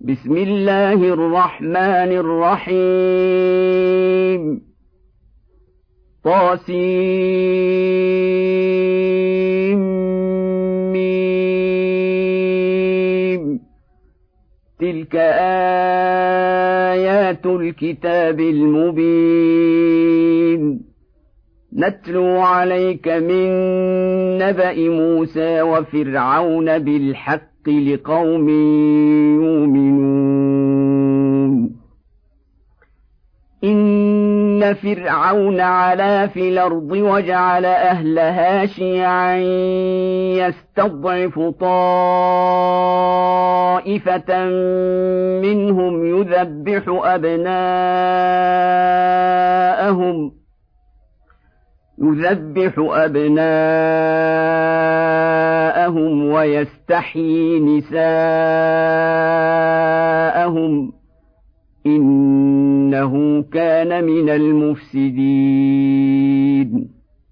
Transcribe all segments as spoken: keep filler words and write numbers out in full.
بسم الله الرحمن الرحيم طاسيم تلك آيات الكتاب المبين نتلو عليك من نبأ موسى وفرعون بالحق لقوم يؤمنون إن فرعون علا في الأرض وجعل أهلها شيعا يستضعف طائفة منهم يذبح أبناءهم يذبح أبناءهم ويستحيي نساءهم إنه كان من المفسدين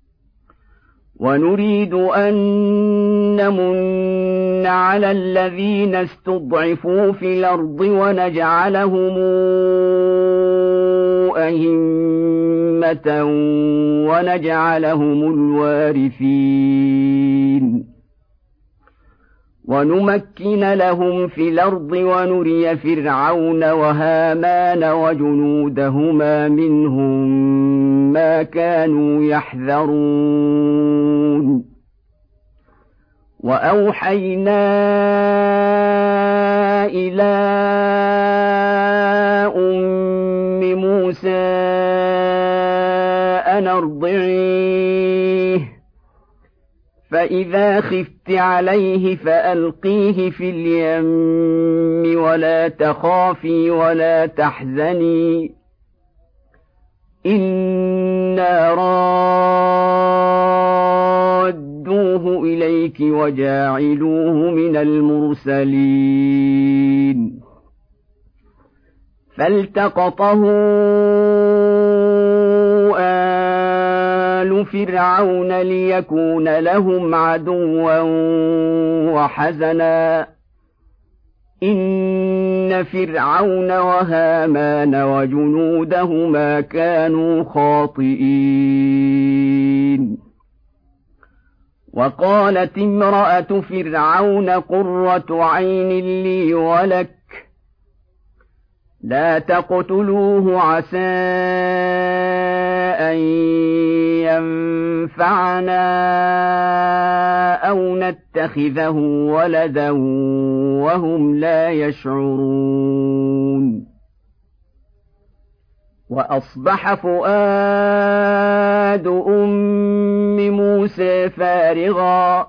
ونريد أن نمن على الذين استضعفوا في الأرض ونجعلهم أئمة ونجعلهم الوارثين ونمكن لهم في الأرض ونري فرعون وهامان وجنودهما منهم ما كانوا يحذرون وأوحينا إلى أم موسى أن أرضعيه فإذا خفت عليه فألقيه في اليم ولا تخافي ولا تحزني إنا رادوه إليك وجاعلوه من المرسلين فالتقطه آل فرعون ليكون لهم عدوا وحزنا إن فرعون وهامان وجنودهما كانوا خاطئين وقالت امرأة فرعون قرة عين لي ولك لا تقتلوه عسى أن ينفعنا أو نتخذه ولدا وهم لا يشعرون وأصبح فؤاد أم موسى فارغا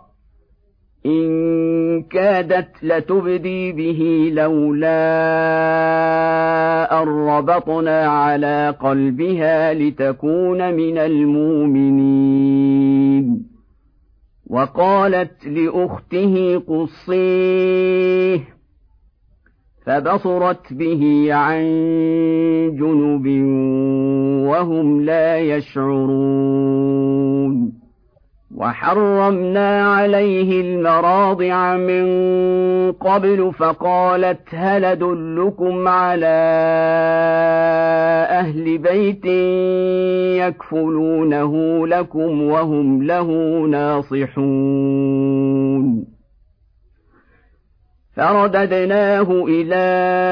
إن كادت لتبدي به لولا أن ربطنا على قلبها لتكون من المؤمنين وقالت لأخته قصيه فبصرت به عن جنب وهم لا يشعرون وحرمنا عليه المراضع من قبل فقالت هل أدلكم على أهل بيت يكفلونه لكم وهم له ناصحون فرددناه إلى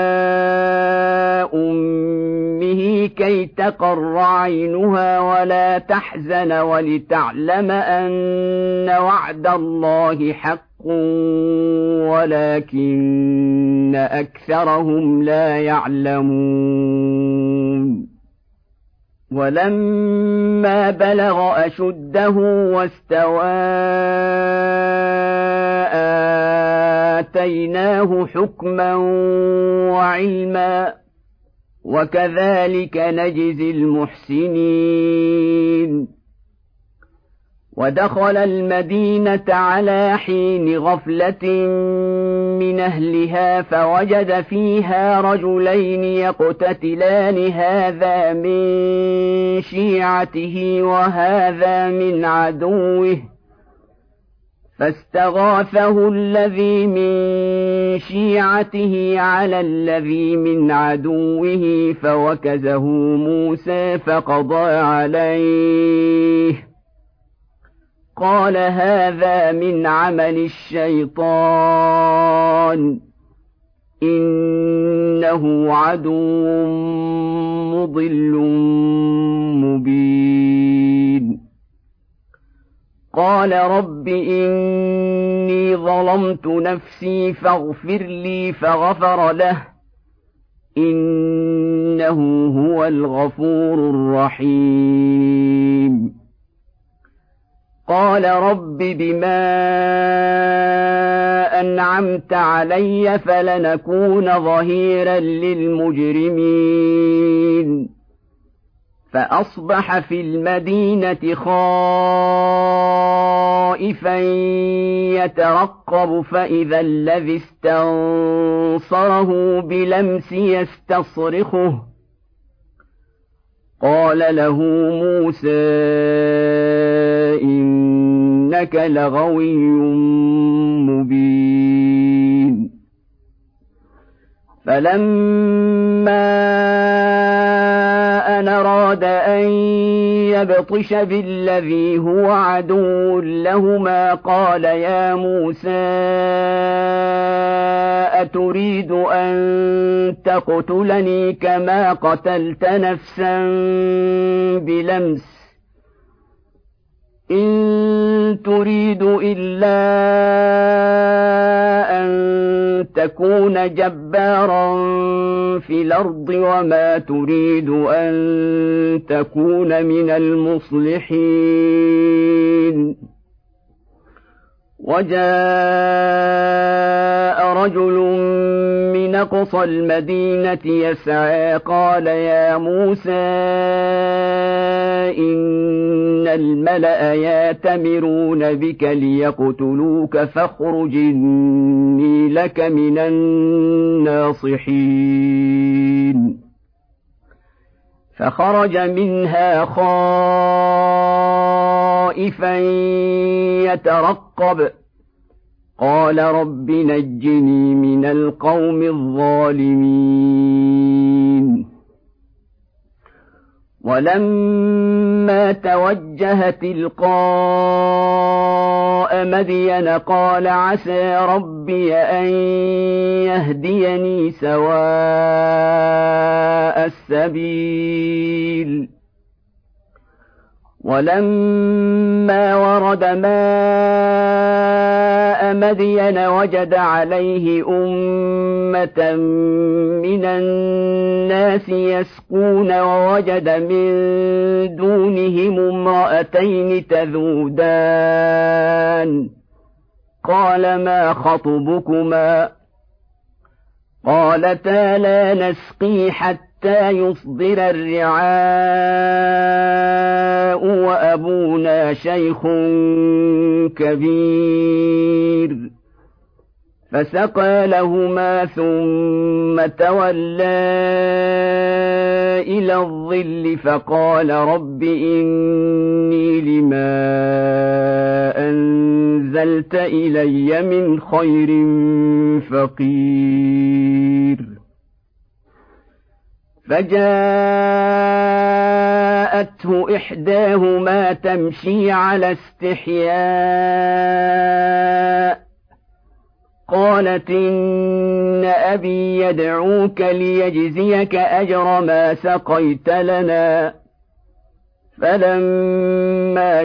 أمه كي تقر عينها ولا تحزن ولتعلم أن وعد الله حق ولكن أكثرهم لا يعلمون ولما بلغ أشده واستوى آتيناه حكما وعلما وكذلك نجزي المحسنين ودخل المدينة على حين غفلة من أهلها فوجد فيها رجلين يقتتلان هذا من شيعته وهذا من عدوه فاستغاثه الذي من شيعته على الذي من عدوه فوكزه موسى فقضى عليه قال هذا من عمل الشيطان إنه عدو مضل مبين قال رب إني ظلمت نفسي فاغفر لي فغفر له إنه هو الغفور الرحيم قال رب بما أنعمت علي فلنكون ظهيرا للمجرمين فأصبح في المدينة خائفا يترقب فإذا الذي استنصره بلمس يستصرخه قال له موسى إنك لغوي مبين فلما أن أراد أن يبطش بالذي هو عدو لهما قال يا موسى أتريد أن تقتلني كما قتلت نفسا بلمس إن تريد إلا أن تكون جبارا في الأرض وما تريد أن تكون من المصلحين وجاء رجل من أقصى المدينة يسعى قال يا موسى إن الملأ يأتمرون بك ليقتلوك فاخرج إني لك من الناصحين فخرج منها خائفا يترقب قال رب نجني من القوم الظالمين ولما توجه تلقاء مدين قال عسى ربي أن يهديني سواء السبيل ولما ورد ماء مدين وجد عليه أمة من الناس يسقون ووجد من دونهم امرأتين تذودان قال ما خطبكما قالتا لا نسقي حتى يصدر الرعاء وأبونا شيخ كبير فسقى لهما ثم تولى إلى الظل فقال رب إني لما أنزلت إلي من خير فقير فجاءته إحداهما تمشي على استحياء قالت إن أبي يدعوك ليجزيك أجر ما سقيت لنا فلما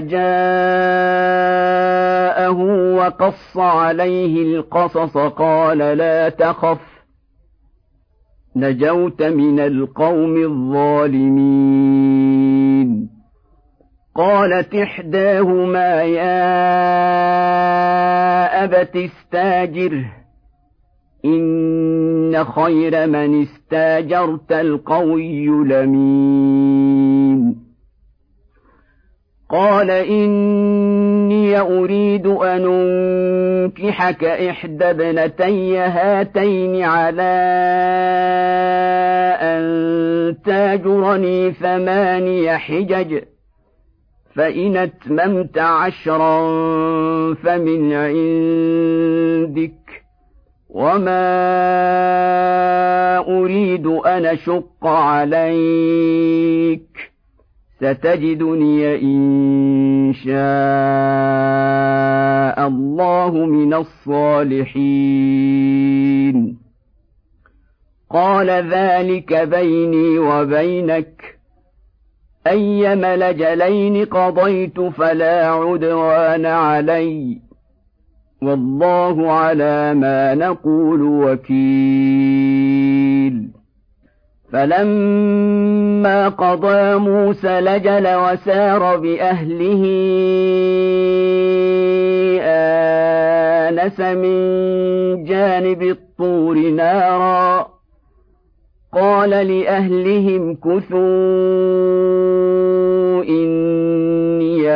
جاءه وقص عليه القصص قال لا تخف نجوت من القوم الظالمين قالت إحداهما يا أبت استاجره إن خير من استاجرت القوي الأمين قال إني أريد أن أنكحك إحدى ابنتي هاتين على أن تاجرني ثماني حجج فإن أتممت عشرا فمن عندك وما أريد أن أشق عليك ستجدني إن شاء الله من الصالحين قال ذلك بيني وبينك أيما الأجلين قضيت فلا عدوان علي والله على ما نقول وكيل فلما قضى موسى الأجل وسار بأهله آنس من جانب الطور نارا قال لأهلهم كثوا إني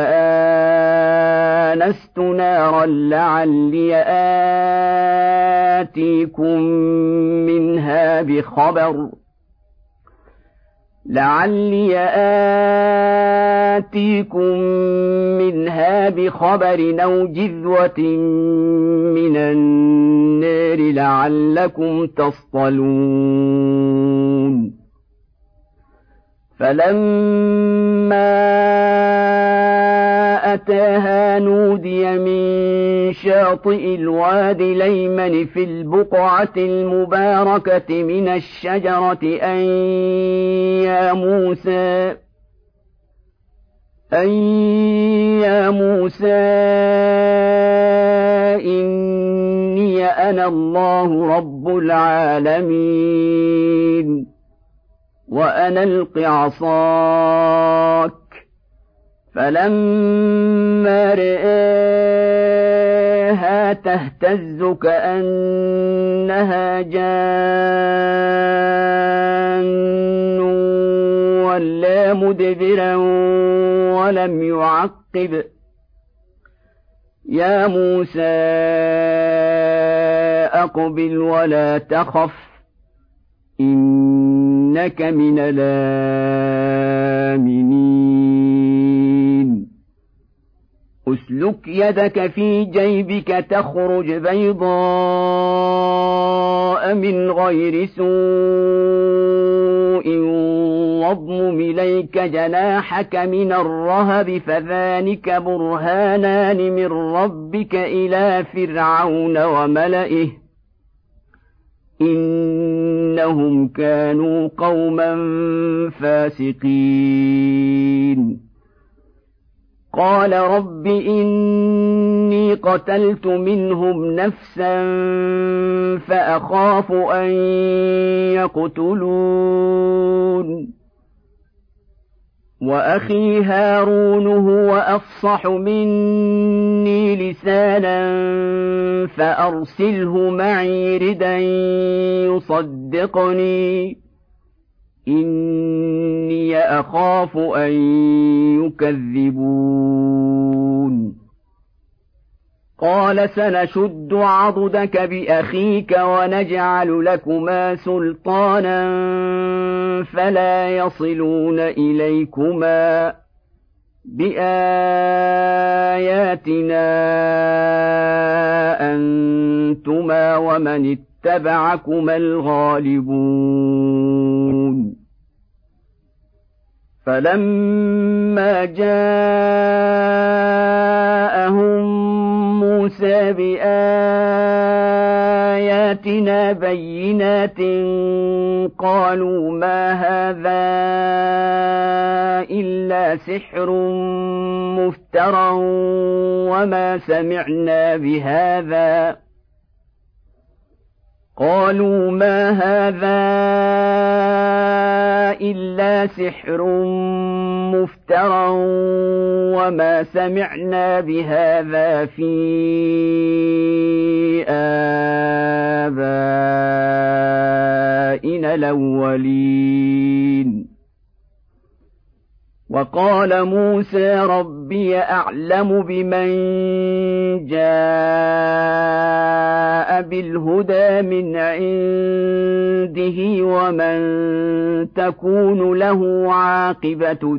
آنست نارا لعلي آتيكم منها بخبر لعلي آتيكم منها بخبر أو جذوة من النار لعلكم تصطلون فلما أتاها نودي من شاطئ الوادي الأيمن في البقعة المباركة من الشجرة أن يا موسى أن يا موسى إني أنا الله رب العالمين وأنا ألق عصاك فلما رآها تهتز كأنها جان ولا مدبرا ولم يعقب يا موسى أقبل ولا تخف إنك من الآمنين أسلك يدك في جيبك تخرج بيضاء من غير سوء واضمم إليك جناحك من الرهب فذلك برهانان من ربك إلى فرعون وملئه إنهم كانوا قوما فاسقين قال رب إني قتلت منهم نفسا فأخاف أن يقتلون وأخي هارون هو أفصح مني لسانا فأرسله معي ردا يصدقني إني أخاف أن يكذبون قال سنشد عضدك بأخيك ونجعل لكما سلطانا فلا يصلون إليكما بآياتنا أنتما ومن اتبعكما الغالبون فلما جاءهم موسى بآياتنا بينات قالوا ما هذا إلا سحر مفترى وما سمعنا بهذا قالوا ما هذا إلا سحر مفترى وما سمعنا بهذا في آبائنا الأولين وقال موسى ربي أعلم بمن جاء بالهدى من عنده ومن تكون له عاقبة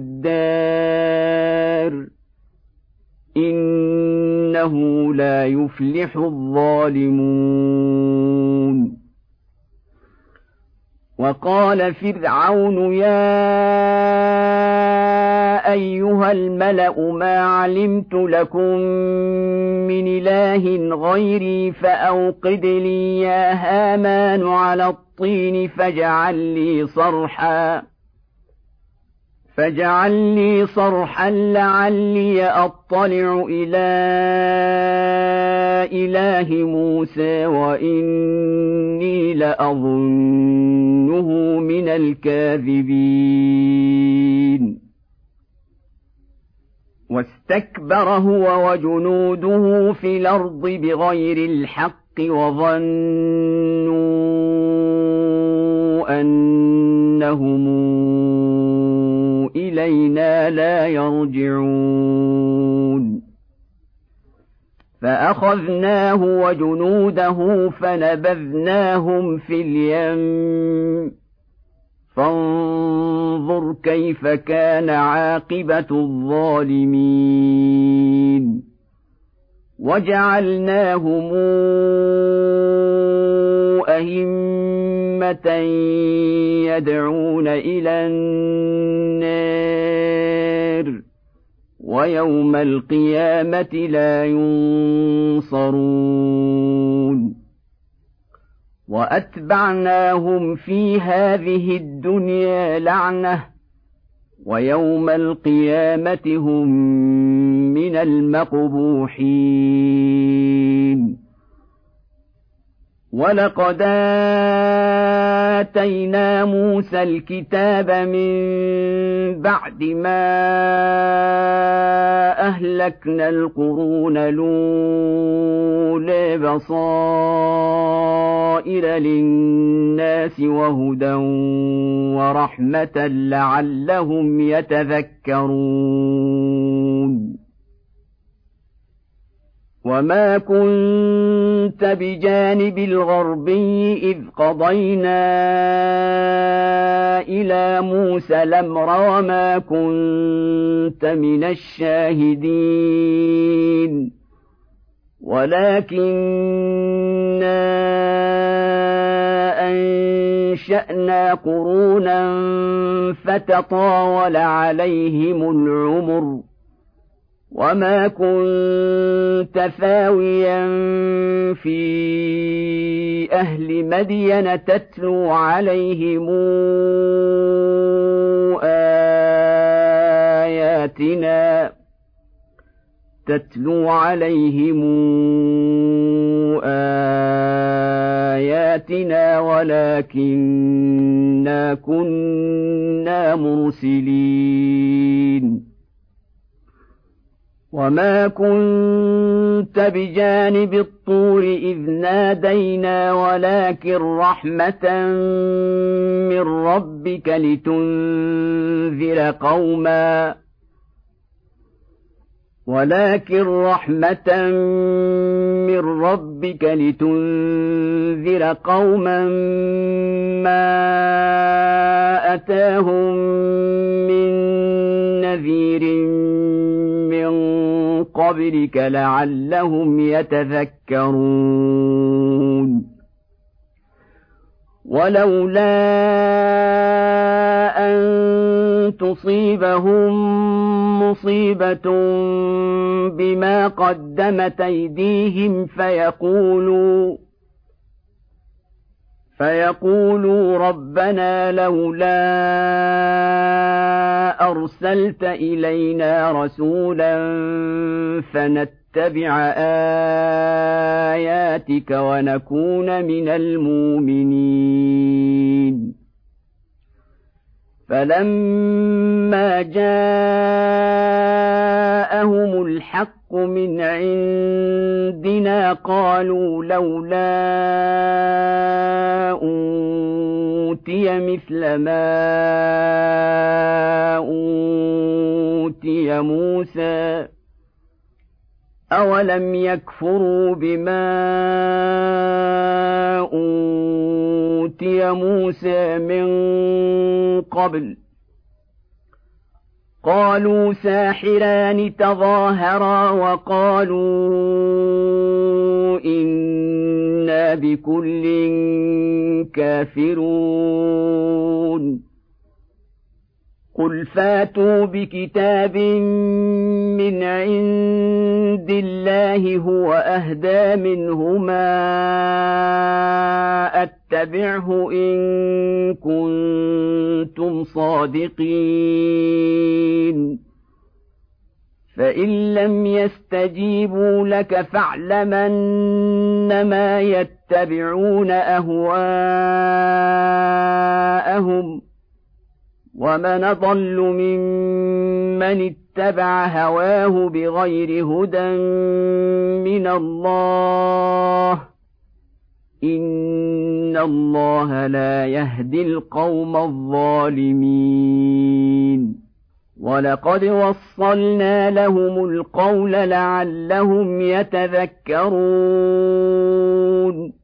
الدار إنه لا يفلح الظالمون. وقال فرعون يا أيها الملأ ما علمت لكم من إله غيري فأوقد لي يا هامان على الطين فاجعل لي صرحا فاجعل لي صرحا لعلي أطلع إلى إله موسى وإني لأظنه من الكاذبين. واستكبر هو وجنوده في الأرض بغير الحق وظنوا أنهم إلينا لا يرجعون. فأخذناه وجنوده فنبذناهم في اليم فانظر كيف كان عاقبة الظالمين. وجعلناهم أئمة يدعون إلى النار ويوم القيامة لا ينصرون. وأتبعناهم في هذه الدنيا لعنة ويوم القيامة هم من المقبوحين. ولقد آتينا موسى الكتاب من بعد ما أهلكنا القرون الأولى بصائر للناس وهدى ورحمة لعلهم يتذكرون. وما كنت بجانب الغربي إذ قضينا إلى موسى الأمر وما كنت من الشاهدين ولكننا أنشأنا قرونا فتطاول عليهم العمر وما كنت ثاويا في أهل مدين تتلو عليهم آياتنا تتلو عليهم آياتنا ولكننا كنا مرسلين. وما كنت بجانب الطور إذ نادينا ولكن رحمة من ربك لتنذر قوما ولكن رحمة من ربك لتنذر قوما ما أتاهم من نذير من قبلك لعلهم يتذكرون. ولولا أن تصيبهم مصيبة بما قدمت أيديهم فيقولوا فيقولوا ربنا لولا أرسلت إلينا رسولا فنتبع آياتك ونكون من المؤمنين. فلما جاءهم الحق من عندنا قالوا لولا أوتي مثل ما أوتي موسى أولم يكفروا بما أوتي موسى من قبل قالوا ساحران تظاهرا وقالوا إنا بكل كافرون قل فاتوا بكتاب من عند الله هو أهدى منهما أتبعه إن كنتم صادقين فإن لم يستجيبوا لك فاعلم أنما يتبعون أهواءهم ومن ضل ممن اتبع هواه بغير هدى من الله إن الله لا يهدي القوم الظالمين ولقد وصلنا لهم القول لعلهم يتذكرون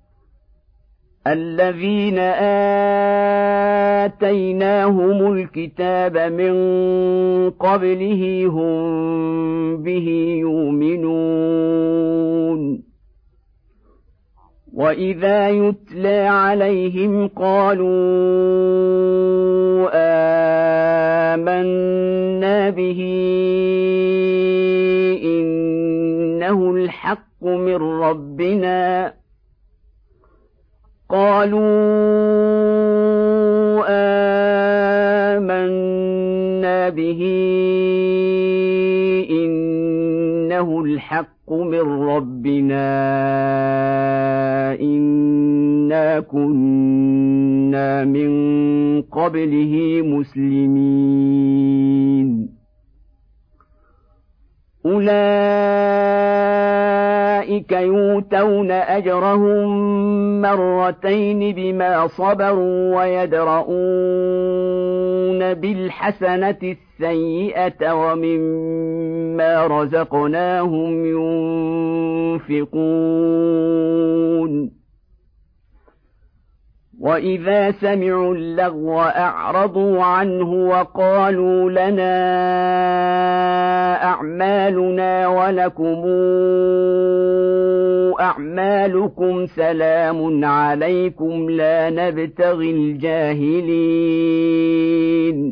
الذين آتيناهم الكتاب من قبله هم به يؤمنون وإذا يتلى عليهم قالوا آمنا به إنه الحق من ربنا قالوا آمنا به إنه الحق من ربنا إنا كنا من قبله مسلمين أولئك يؤتون أجرهم مرتين بما صبروا ويدرؤون بالحسنة السيئة ومما رزقناهم ينفقون وإذا سمعوا اللغو أعرضوا عنه وقالوا لنا أعمالنا ولكم أعمالكم سلام عليكم لا نبتغي الجاهلين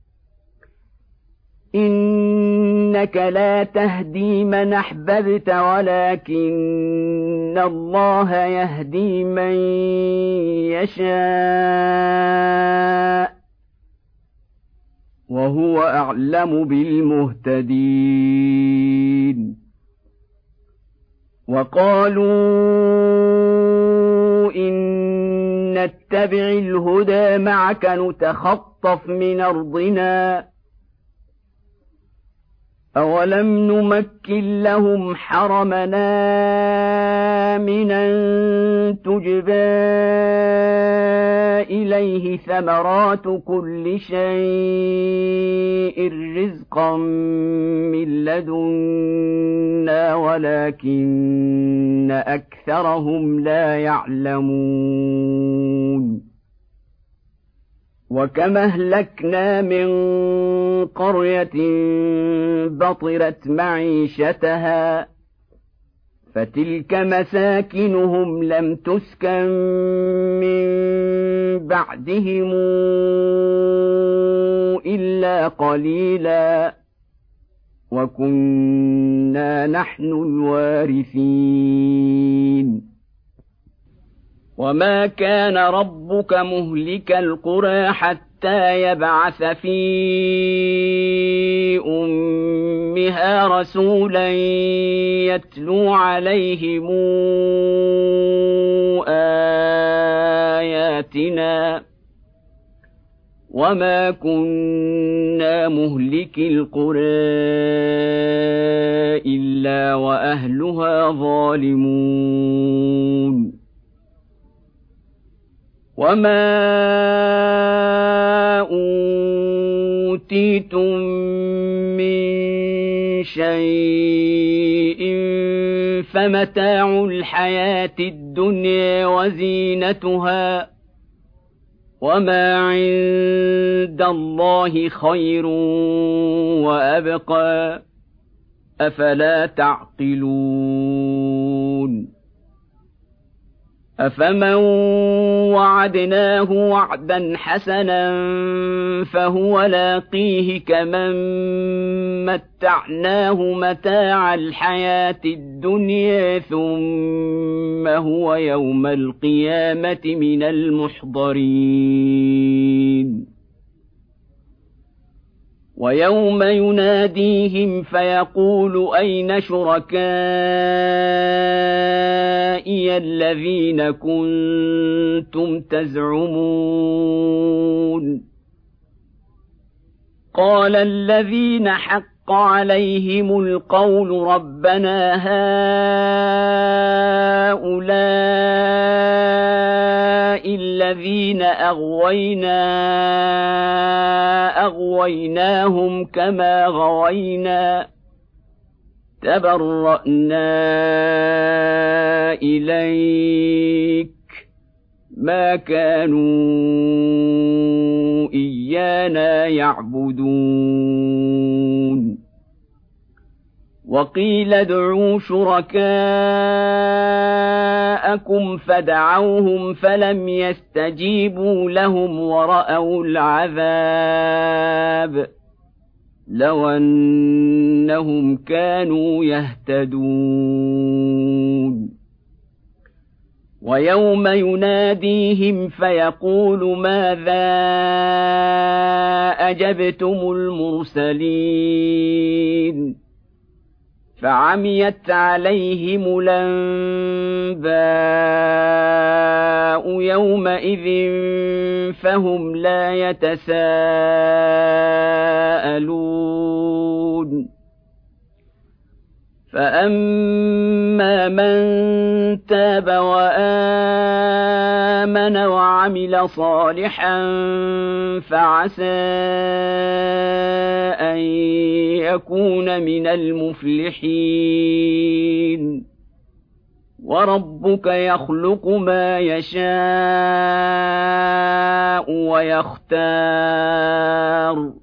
إنك لا تهدي من أحببت ولكن الله يهدي من يشاء وهو أعلم بالمهتدين وقالوا إن نتبع الهدى معك نتخطف من أرضنا أولم نمكن لهم حرمنا آمنا تجبى إليه ثمرات كل شيء رزقا من لدنا ولكن أكثرهم لا يعلمون وكم أهلكنا من قرية بطرت معيشتها فتلك مساكنهم لم تسكن من بعدهم إلا قليلا وكنا نحن الوارثين وما كان ربك مهلك القرى حتى يبعث في أمها رسولا يتلو عليهم آياتنا وما كنا مهلك القرى إلا وأهلها ظالمون وما أوتيتم من شيء فمتاع الحياة الدنيا وزينتها وما عند الله خير وأبقى أفلا تعقلون أفمن وعدناه وعدا حسنا فهو لاقيه كمن متعناه متاع الحياة الدنيا ثم هو يوم القيامة من المحضرين ويوم يناديهم فيقول أين شركائي الذين كنتم تزعمون قال الذين حق عليهم القول ربنا هؤلاء الذين أغوينا أغويناهم كما غوينا تبرأنا إليك ما كانوا إيانا يعبدون وقيل ادعوا شركاءكم فدعوهم فلم يستجيبوا لهم ورأوا العذاب لو أنهم كانوا يهتدون ويوم يناديهم فيقول ماذا أجبتم المرسلين فعميت عليهم الأنباء يومئذ فهم لا يتساءلون فأما من تاب وآمن وعمل صالحا فعسى أن يكون من المفلحين وربك يخلق ما يشاء ويختار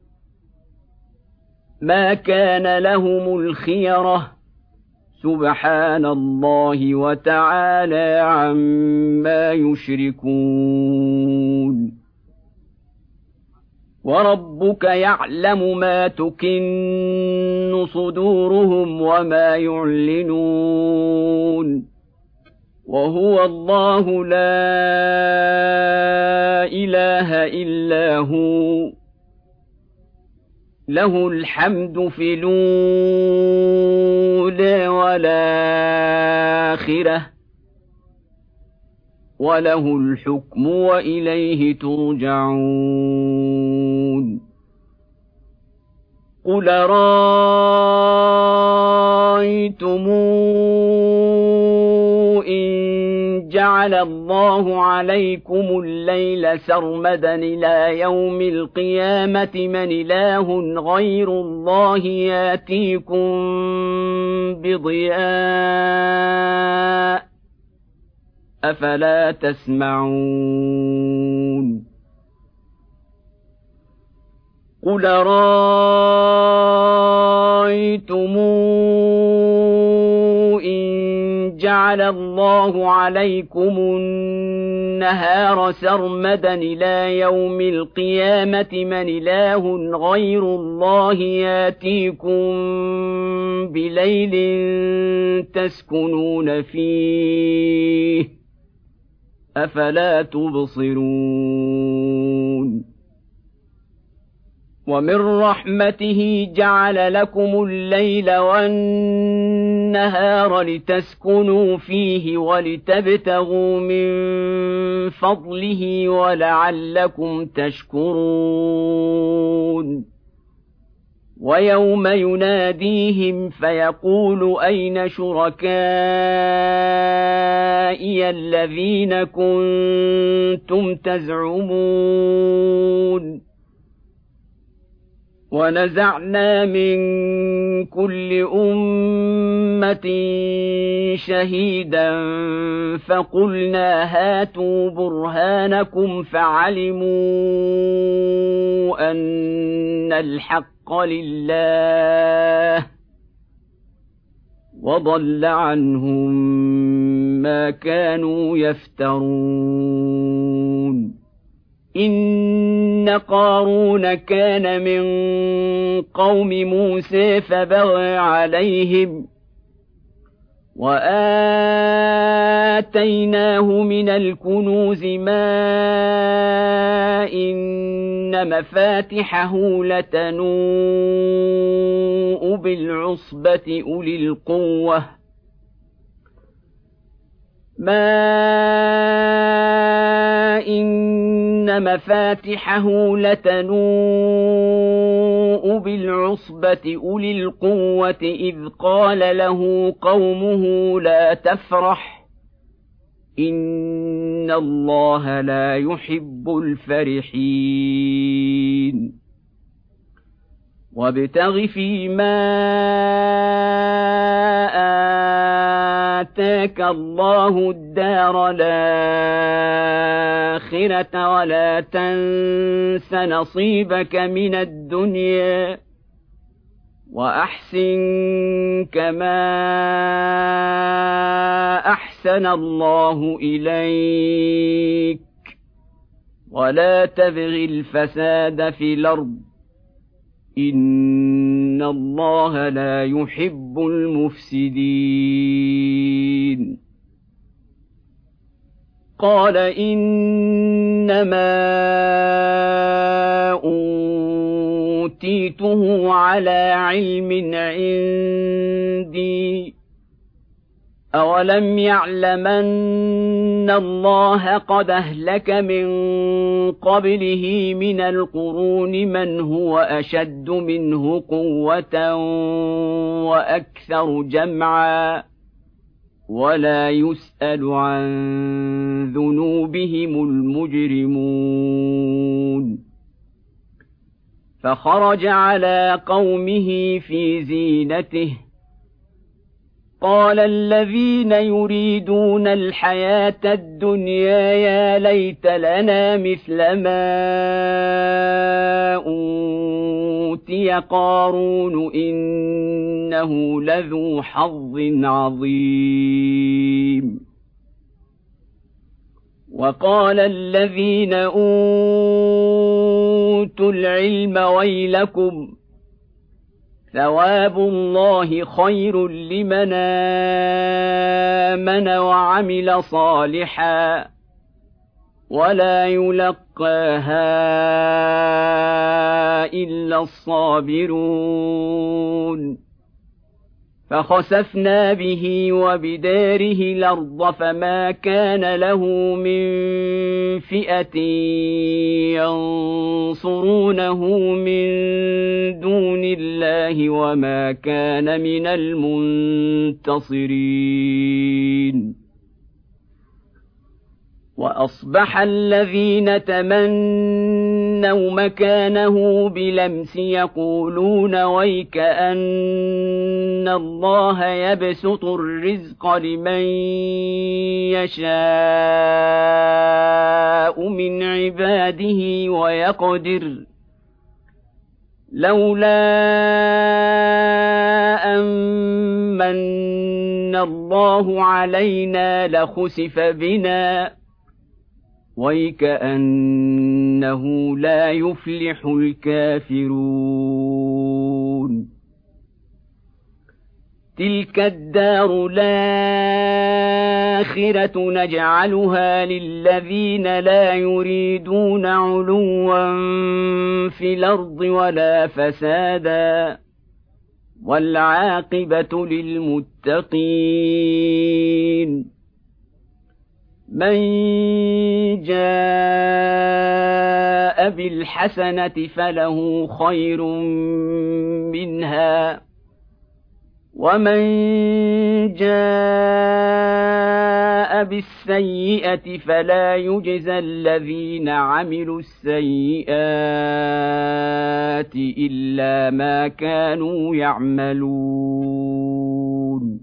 ما كان لهم الخيرة سبحان الله وتعالى عما يشركون وربك يعلم ما تكن صدورهم وما يعلنون وهو الله لا إله إلا هو له الحمد في الأولى والآخرة وله الحكم وإليه ترجعون قل رأيتم إن جعل الله عليكم الليل سرمدا إلى يوم القيامة من إله غير الله ياتيكم بضياء أفلا تسمعون قل رأيتم إن جعل الله عليكم النهار سرمدا إلى يوم القيامة من إله غير الله ياتيكم بليل تسكنون فيه أفلا تبصرون ومن رحمته جعل لكم الليل والنهار لتسكنوا فيه ولتبتغوا من فضله ولعلكم تشكرون ويوم يناديهم فيقول أين شركائي الذين كنتم تزعمون ونزعنا من كل أمة شهيدا فقلنا هاتوا برهانكم فعلموا أن الحق لله وضل عنهم ما كانوا يفترون. إن قارون كان من قوم موسى فبغى عليهم وآتيناه من الكنوز ما إن مفاتحه لتنوء بالعصبة أولي القوة ما إن مفاتحه لتنوء بالعصبة أولي القوة إذ قال له قومه لا تفرح إن الله لا يحب الفرحين. وابتغ فيما آتاك الله الدار الآخرة ولا تنس نصيبك من الدنيا وأحسن كما أحسن الله إليك ولا تبغ الفساد في الأرض إن الله لا يحب المفسدين. قال إنما أوتيته على علم عندي أولم يعلمن الله قد أهلك من قبله من القرون من هو أشد منه قوة وأكثر جمعا ولا يسأل عن ذنوبهم المجرمون. فخرج على قومه في زينته قال الذين يريدون الحياة الدنيا يا ليت لنا مثل ما أوتي قارون إنه لذو حظ عظيم. وقال الذين أوتوا العلم ويلكم ثواب الله خير لمن آمن وعمل صالحا ولا يلقاها إلا الصابرون. فخسفنا به وبداره الأرض فما كان له من فئة ينصرونه من دون الله وما كان من المنتصرين. وأصبح الذين تمنوا مكانه بلمس يقولون ويك أن الله يبسط الرزق لمن يشاء من عباده ويقدر لولا أمن الله علينا لخسف بنا ويكأنه لا يفلح الكافرون. تلك الدار الآخرة نجعلها للذين لا يريدون علوا في الأرض ولا فسادا والعاقبة للمتقين. من جاء بالحسنة فله خير منها ومن جاء بالسيئة فلا يجزى الذين عملوا السيئات إلا ما كانوا يعملون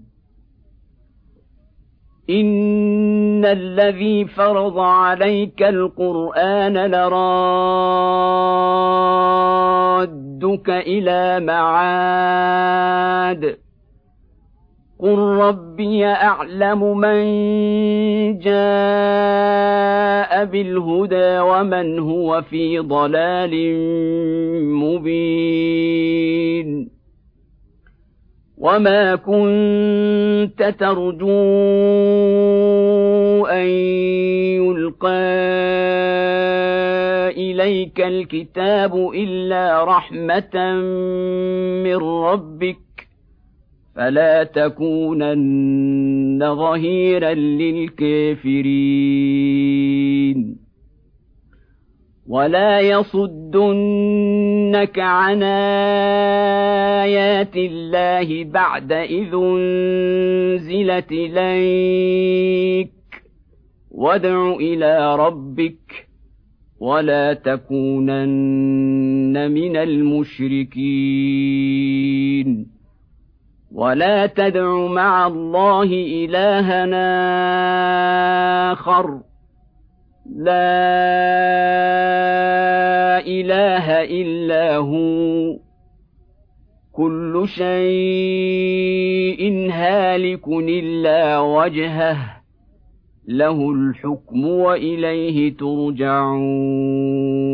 إن الذي فرض عليك القرآن لرادك إلى معاد قل ربي أعلم من جاء بالهدى ومن هو في ضلال مبين وما كنت ترجو أن يلقى إليك الكتاب إلا رحمة من ربك فلا تكونن ظهيرا للكافرين ولا يصدنك عن آيات الله بعد إذ أنزلت إليك وادع إلى ربك ولا تكونن من المشركين ولا تدع مع الله إلهنا آخر لا إله إلا هو كل شيء هالك إلا وجهه له الحكم وإليه ترجعون